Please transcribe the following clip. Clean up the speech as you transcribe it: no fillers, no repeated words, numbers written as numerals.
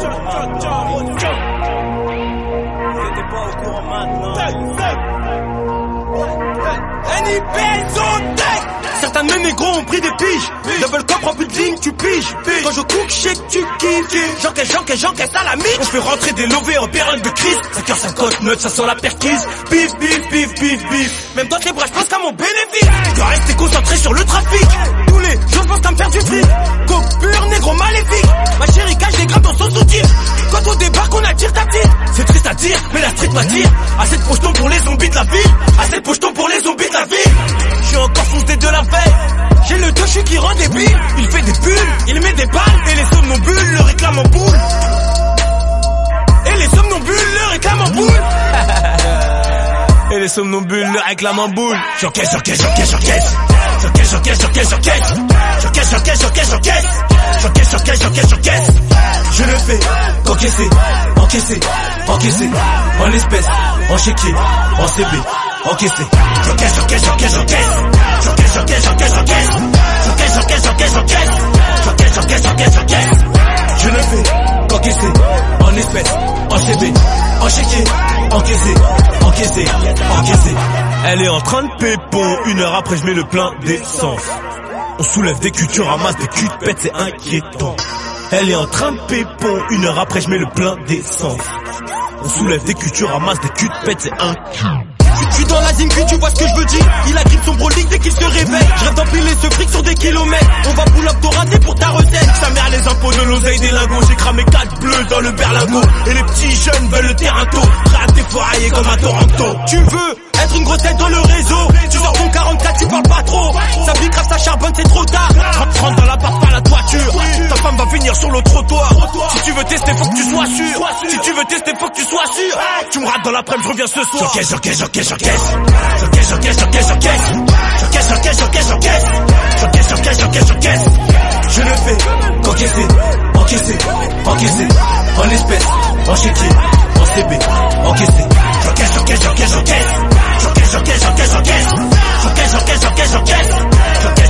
T'es pas au courant maintenant. Certains de mes négros ont pris des piges. Double cop, rempli de lignes, tu piges. Quand je cook, je sais que tu kiffes. J'encaisse à la mythe. On fait rentrer des lovés en période de crise. 5h59, ça sent la perquise. Bif, bif, bif, bif, bif. Même dans tes bras, je pense qu'à mon bénéfice. Je dois rester concentré sur le trafic. Tous les jours, je pense qu'à me faire du fric. Coke pur, négro maléfique. Ma chérie cache des grammes dans son soutien. Quand on débarque, on attire ta tire. C'est triste à dire, mais la street m'attire. Assez de pochetons pour les zombies de la ville. Assez de pochetons pour les zombies de la ville. Je suis encore foncé de la veille. J'ai le dochu qui rend débile. Il fait des bulles, il met des balles. Et les somnambules le réclament en boule. Et les somnambules le réclament en boule. Et les somnambules le réclament en boule. J'encaisse. Je le fais, encaisser. En espèces, en chéquier, en CB, encaisser. J'encaisse. Je le fais, encaisser. En espèces, en CB, en chéquier, encaisser. Elle est en train de pépon. 1 heure après, je mets le plein d'essence. On soulève des culs, tu ramasses des culs de pète, c'est inquiétant. Elle est en train de pépon. 1 heure après, je mets le plein d'essence. On soulève des culs, tu ramasses des culs de pète, c'est inquiétant. Je suis dans la zine, tu vois ce que je veux dire. Il agrippe son brolic dès qu'il se réveille. Je rêve d'empiler ce fric sur des kilomètres. On va pull up ton raté pour ta recette. Sa mère les impôts de l'oseille des lingots. J'ai cramé 4 bleus dans le berlingot. Et les petits jeunes veulent le terrain tôt. Prêt à défourailler comme à Toronto. Tu veux être une grosse tête dans le réseau. Tu sors ton 44, tu parles pas trop. Ça pique grave, ça charbonne, c'est trop tard. Rentre dans l'appart par la toiture. Ta femme va finir sur le trottoir. Si tu veux tester, faut que tu sois sûr. Si tu veux tester, faut que tu sois sûr. Tu me rates dans l'après-midi, je reviens ce soir. J'encaisse. Je le fais, encaisser. En espèces, en chéquier, en CB, encaisser. J'encaisse.